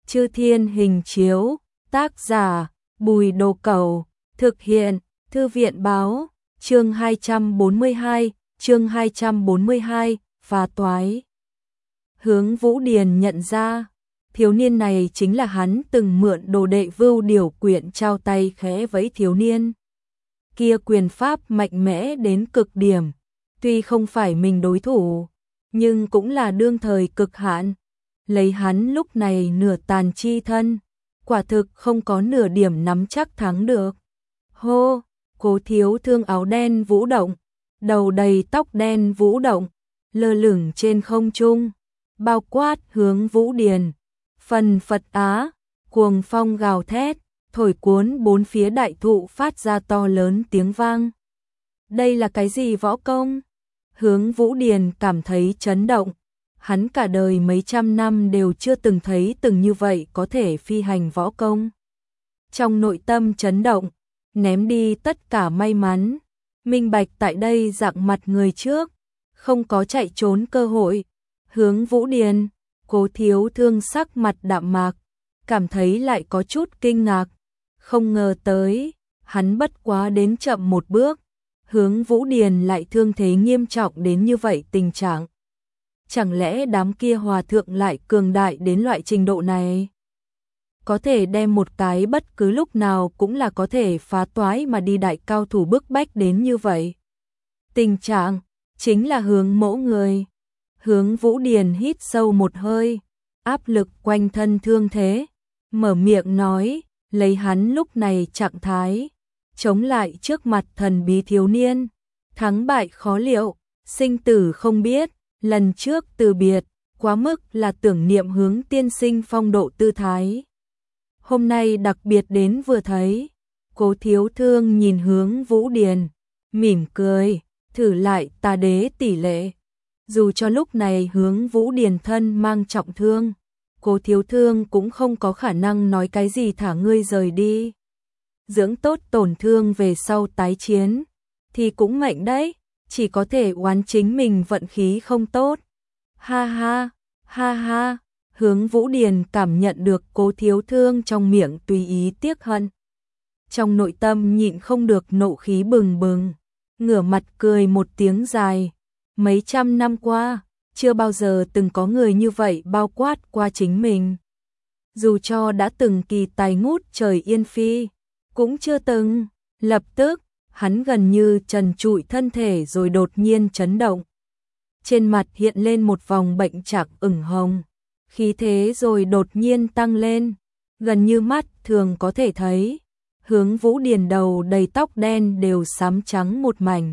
Chư Thiên Hình Chiếu, tác giả, Bùi Đồ Cẩu, thực hiện, Thư viện báo, chương 242, phá toái. Hướng Vũ Điền nhận ra, thiếu niên này chính là hắn từng mượn đồ đệ Vưu Điều Quyện trao tay khẽ vẫy thiếu niên. Kia quyền pháp mạnh mẽ đến cực điểm, tuy không phải mình đối thủ, nhưng cũng là đương thời cực hạn. Lấy hắn lúc này nửa tàn chi thân, quả thực không có nửa điểm nắm chắc thắng được. Hô, Cố Thiếu Thương áo đen vũ động, đầu đầy tóc đen vũ động, lơ lửng trên không trung, bao quát Hướng Vũ Điền. Phần Phật Á, cuồng phong gào thét, thổi cuốn bốn phía đại thụ phát ra to lớn tiếng vang. Đây là cái gì võ công? Hướng Vũ Điền cảm thấy chấn động. Hắn cả đời mấy trăm năm đều chưa từng thấy từng như vậy có thể phi hành võ công. Trong nội tâm chấn động, ném đi tất cả may mắn, minh bạch tại đây dạng mặt người trước, không có chạy trốn cơ hội. Hướng Vũ Điền, Cố Thiếu Thương sắc mặt đạm mạc, cảm thấy lại có chút kinh ngạc, không ngờ tới, hắn bất quá đến chậm một bước, Hướng Vũ Điền lại thương thế nghiêm trọng đến như vậy tình trạng. Chẳng lẽ đám kia hòa thượng lại cường đại đến loại trình độ này? Có thể đem một cái bất cứ lúc nào cũng là có thể phá toái mà đi đại cao thủ bức bách đến như vậy. Tình trạng, chính là Hướng mẫu người. Hướng Vũ Điền hít sâu một hơi, áp lực quanh thân thương thế, mở miệng nói, lấy hắn lúc này trạng thái, chống lại trước mặt thần bí thiếu niên, thắng bại khó liệu, sinh tử không biết, lần trước từ biệt, quá mức là tưởng niệm Hướng tiên sinh phong độ tư thái. Hôm nay đặc biệt đến vừa thấy, Cố Thiếu Thương nhìn Hướng Vũ Điền, mỉm cười, thử lại tà đế tỷ lệ. Dù cho lúc này Hướng Vũ Điền thân mang trọng thương, Cố Thiếu Thương cũng không có khả năng nói cái gì thả ngươi rời đi. Dưỡng tốt tổn thương về sau tái chiến, thì cũng mệnh đấy, chỉ có thể oán chính mình vận khí không tốt. Ha ha, ha ha, Hướng Vũ Điền cảm nhận được Cố Thiếu Thương trong miệng tùy ý tiếc hận. Trong nội tâm nhịn không được nộ khí bừng bừng, ngửa mặt cười một tiếng dài. Mấy trăm năm qua, chưa bao giờ từng có người như vậy bao quát qua chính mình. Dù cho đã từng kỳ tài ngút trời yên phi, cũng chưa từng. Lập tức, hắn gần như trần trụi thân thể rồi đột nhiên chấn động. Trên mặt hiện lên một vòng bệnh trạc ửng hồng, khí thế rồi đột nhiên tăng lên, gần như mắt thường có thể thấy. Hướng Vũ Điền đầu đầy tóc đen đều xám trắng một mảnh.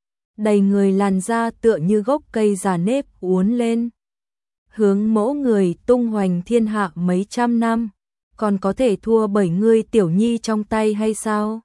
Đầy người làn da tựa như gốc cây già nếp uốn lên. Hướng mẫu người tung hoành thiên hạ mấy trăm năm, còn có thể thua bởi ngươi tiểu nhi trong tay hay sao?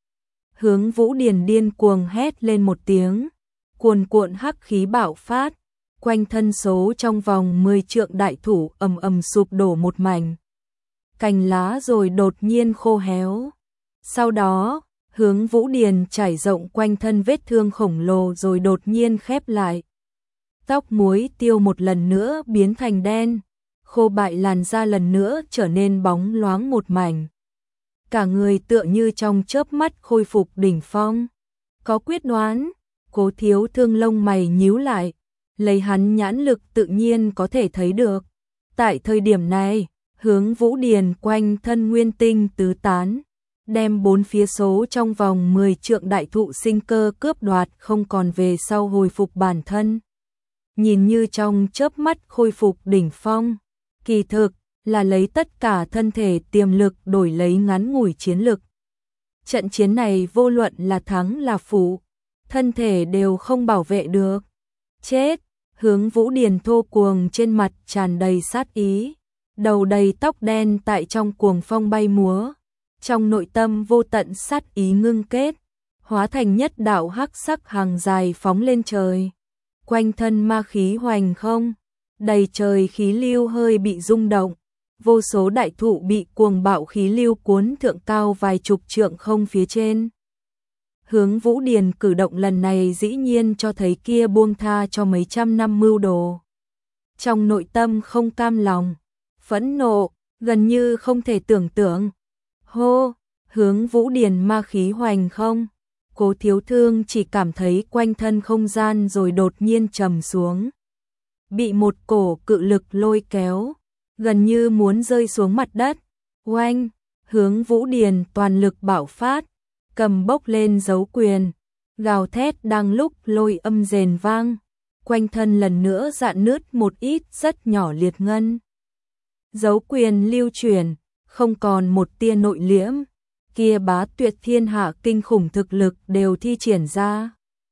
Hướng Vũ Điền điên cuồng hét lên một tiếng, cuồn cuộn hắc khí bạo phát, quanh thân số trong vòng 10 trượng đại thủ ầm ầm sụp đổ một mảnh. Cành lá rồi đột nhiên khô héo. Sau đó, Hướng Vũ Điền trải rộng quanh thân vết thương khổng lồ rồi đột nhiên khép lại. Tóc muối tiêu một lần nữa biến thành đen, khô bại làn da lần nữa trở nên bóng loáng một mảnh. Cả người tựa như trong chớp mắt khôi phục đỉnh phong. Có quyết đoán, Cố Thiếu Thương lông mày nhíu lại, lấy hắn nhãn lực tự nhiên có thể thấy được. Tại thời điểm này, Hướng Vũ Điền quanh thân nguyên tinh tứ tán, đem bốn phía số trong vòng 10 trượng đại thụ sinh cơ cướp đoạt không còn về sau hồi phục bản thân. Nhìn như trong chớp mắt khôi phục đỉnh phong, kỳ thực là lấy tất cả thân thể tiềm lực đổi lấy ngắn ngủi chiến lực. Trận chiến này vô luận là thắng là phụ, thân thể đều không bảo vệ được. Chết, Hướng Vũ Điền thô cuồng trên mặt tràn đầy sát ý, đầu đầy tóc đen tại trong cuồng phong bay múa. Trong nội tâm vô tận sát ý ngưng kết, hóa thành nhất đạo hắc sắc hàng dài phóng lên trời. Quanh thân ma khí hoành không, đầy trời khí lưu hơi bị rung động, vô số đại thụ bị cuồng bạo khí lưu cuốn thượng cao vài chục trượng không phía trên. Hướng Vũ Điền cử động lần này dĩ nhiên cho thấy kia buông tha cho mấy trăm năm mưu đồ. Trong nội tâm không cam lòng, phẫn nộ, gần như không thể tưởng tượng. Hô, Hướng Vũ Điền ma khí hoành không? Cố Thiếu Thương chỉ cảm thấy quanh thân không gian rồi đột nhiên trầm xuống. Bị một cổ cự lực lôi kéo, gần như muốn rơi xuống mặt đất. Oanh, Hướng Vũ Điền toàn lực bạo phát, cầm bốc lên dấu quyền, gào thét đang lúc lôi âm rền vang, quanh thân lần nữa rạn nứt một ít rất nhỏ liệt ngân. Dấu quyền lưu chuyển, không còn một tia nội liễm, kia bá tuyệt thiên hạ kinh khủng thực lực đều thi triển ra.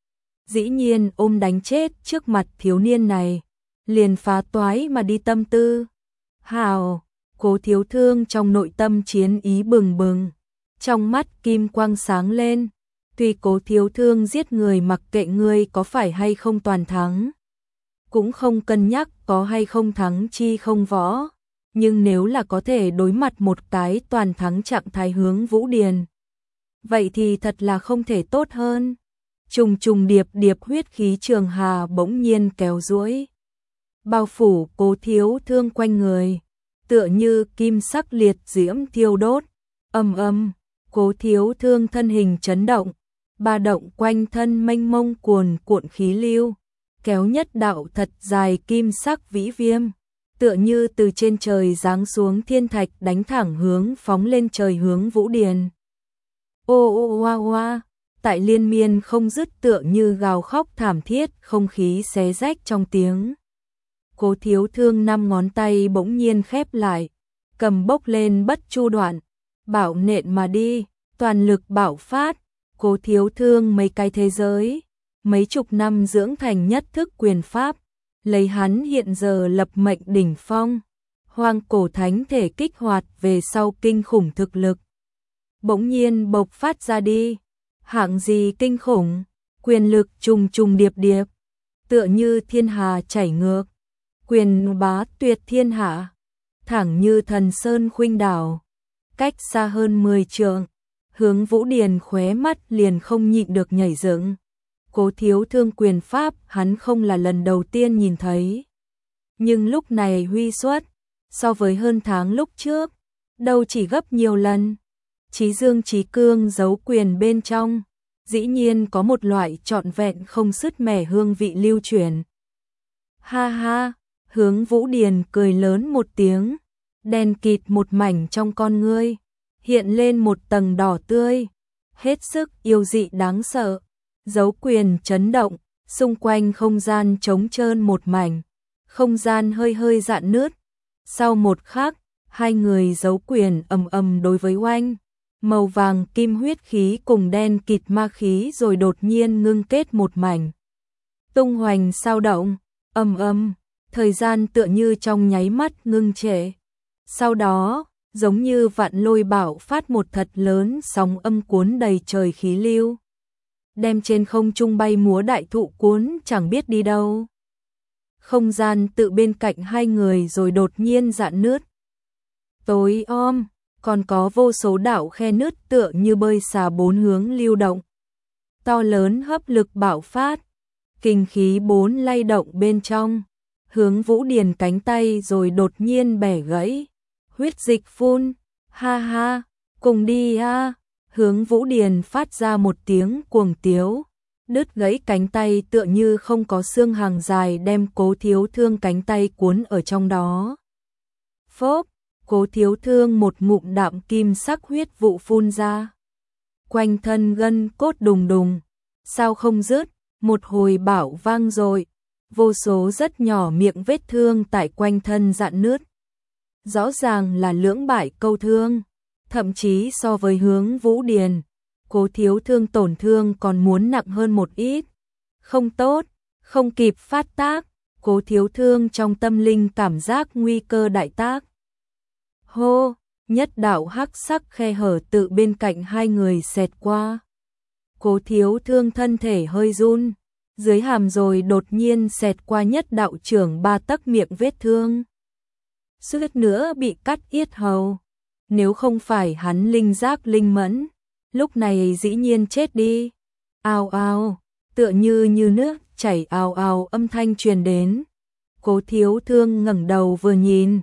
Dĩ nhiên ôm đánh chết trước mặt thiếu niên này, liền phá toái mà đi tâm tư. Hào, Cố Thiếu Thương trong nội tâm chiến ý bừng bừng, trong mắt kim quang sáng lên. Tuy Cố Thiếu Thương giết người mặc kệ ngươi có phải hay không toàn thắng, cũng không cân nhắc có hay không thắng chi không võ, nhưng nếu là có thể đối mặt một cái toàn thắng trạng thái Hướng Vũ Điền, vậy thì thật là không thể tốt hơn. Trùng trùng điệp điệp huyết khí trường hà bỗng nhiên kéo duỗi, bao phủ Cố Thiếu Thương quanh người, tựa như kim sắc liệt diễm thiêu đốt. Ầm ầm, Cố Thiếu Thương thân hình chấn động, ba động quanh thân mênh mông cuồn cuộn khí lưu, kéo nhất đạo thật dài kim sắc vĩ viêm, tựa như từ trên trời giáng xuống thiên thạch đánh thẳng hướng phóng lên trời Hướng Vũ Điền. Ô ô oa oa, tại liên miên không dứt tựa như gào khóc thảm thiết, không khí xé rách trong tiếng. Cố Thiếu Thương 5 ngón tay bỗng nhiên khép lại, cầm bốc lên bất chu đoạn, bảo nện mà đi, toàn lực bạo phát. Cố Thiếu Thương mấy cái thế giới, mấy chục năm dưỡng thành nhất thức quyền pháp, lấy hắn hiện giờ lập mệnh đỉnh phong, hoang cổ thánh thể kích hoạt về sau kinh khủng thực lực. Bỗng nhiên bộc phát ra đi, hạng gì kinh khủng, quyền lực trùng trùng điệp điệp, tựa như thiên hà chảy ngược, quyền bá tuyệt thiên hạ, thẳng như thần sơn khuynh đảo, cách xa hơn 10 trượng. Hướng Vũ Điền khóe mắt liền không nhịn được nhảy dựng. Cố Thiếu Thương quyền pháp hắn không là lần đầu tiên nhìn thấy, nhưng lúc này huy xuất, so với hơn tháng lúc trước, đâu chỉ gấp nhiều lần. Chí dương chí cương giấu quyền bên trong, dĩ nhiên có một loại trọn vẹn không sứt mẻ hương vị lưu truyền. Ha ha, Hướng Vũ Điền cười lớn một tiếng, đen kịt một mảnh trong con ngươi, hiện lên một tầng đỏ tươi, hết sức yêu dị đáng sợ. Dấu quyền chấn động, xung quanh không gian trống trơn một mảnh, không gian hơi hơi rạn nứt. Sau một khắc, hai người dấu quyền ầm ầm đối với oanh, màu vàng kim huyết khí cùng đen kịt ma khí rồi đột nhiên ngưng kết một mảnh. Tung hoành sao động, ầm ầm, thời gian tựa như trong nháy mắt ngưng trệ. Sau đó, giống như vạn lôi bạo phát một thật lớn sóng âm cuốn đầy trời khí lưu, đem trên không trung bay múa đại thụ cuốn chẳng biết đi đâu. Không gian tự bên cạnh hai người rồi đột nhiên rạn nứt. Tối om, còn có vô số đạo khe nứt tựa như bơi xà bốn hướng lưu động. To lớn hấp lực bạo phát, kinh khí bốn lay động bên trong. Hướng Vũ Điền cánh tay rồi đột nhiên bẻ gãy, huyết dịch phun, ha ha, cùng đi a. Hướng Vũ Điền phát ra một tiếng cuồng tiếu, đứt gãy cánh tay tựa như không có xương hàng dài đem Cố Thiếu Thương cánh tay cuốn ở trong đó. Phốp, Cố Thiếu Thương một ngụm đạm kim sắc huyết vụ phun ra. Quanh thân gân cốt đùng đùng, sao không dứt, một hồi bạo vang rồi, vô số rất nhỏ miệng vết thương tại quanh thân rạn nứt. Rõ ràng là lưỡng bại câu thương, thậm chí so với Hướng Vũ Điền, Cố Thiếu Thương tổn thương còn muốn nặng hơn một ít. Không tốt, không kịp phát tác, Cố Thiếu Thương trong tâm linh cảm giác nguy cơ đại tác. Hô, nhất đạo hắc sắc khe hở tự bên cạnh hai người xẹt qua. Cố Thiếu Thương thân thể hơi run, dưới hàm rồi đột nhiên xẹt qua nhất đạo trưởng 3 tấc miệng vết thương. Suýt nữa bị cắt yết hầu. Nếu không phải hắn linh giác linh mẫn, lúc này dĩ nhiên chết đi. Ào ào, tựa như nước chảy ào ào âm thanh truyền đến. Cố Thiếu Thương ngẩng đầu vừa nhìn,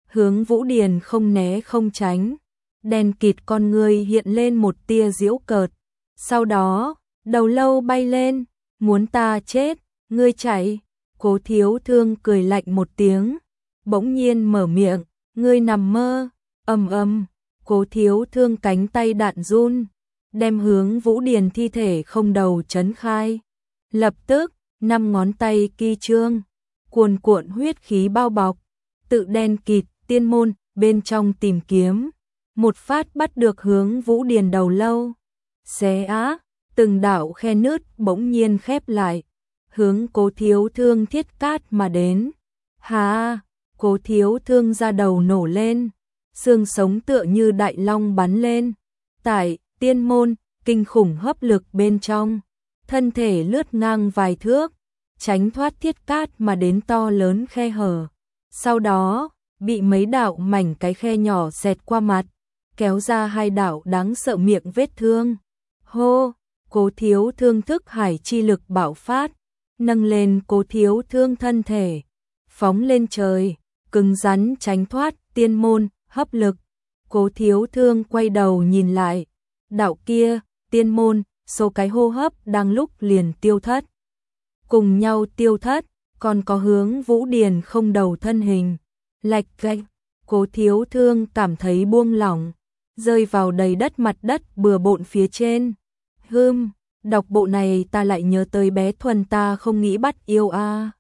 Hướng Vũ Điền không né không tránh, đen kịt con người hiện lên một tia giễu cợt. Sau đó, đầu lâu bay lên, muốn ta chết, ngươi chạy. Cố Thiếu Thương cười lạnh một tiếng, bỗng nhiên mở miệng, ngươi nằm mơ. Ầm ầm, Cố Thiếu Thương cánh tay đạn run, đem Hướng Vũ Điền thi thể không đầu chấn khai. Lập tức, 5 ngón tay kỳ trương, cuồn cuộn huyết khí bao bọc, tự đen kịt tiên môn bên trong tìm kiếm, một phát bắt được Hướng Vũ Điền đầu lâu. Xé á, từng đạo khe nứt bỗng nhiên khép lại, hướng Cố Thiếu Thương thiết cát mà đến. Hà, Cố Thiếu Thương ra đầu nổ lên, xương sống tựa như đại long bắn lên. Tại tiên môn, kinh khủng hấp lực bên trong, thân thể lướt ngang vài thước, tránh thoát thiết cát mà đến to lớn khe hở. Sau đó, bị mấy đạo mảnh cái khe nhỏ xẹt qua mặt, kéo ra 2 đạo đáng sợ miệng vết thương. Hô, Cố Thiếu Thương thức hải chi lực bạo phát, nâng lên Cố Thiếu Thương thân thể, phóng lên trời, cứng rắn tránh thoát tiên môn hấp lực. Cố Thiếu Thương quay đầu nhìn lại, đạo kia, tiên môn, số cái hô hấp đang lúc liền tiêu thất. Cùng nhau tiêu thất, còn có Hướng Vũ Điền không đầu thân hình. Lạch cạch, Cố Thiếu Thương cảm thấy buông lỏng, rơi vào đầy đất mặt đất bừa bộn phía trên. Đọc bộ này ta lại nhớ tới bé Thuần ta không nghĩ bắt yêu a.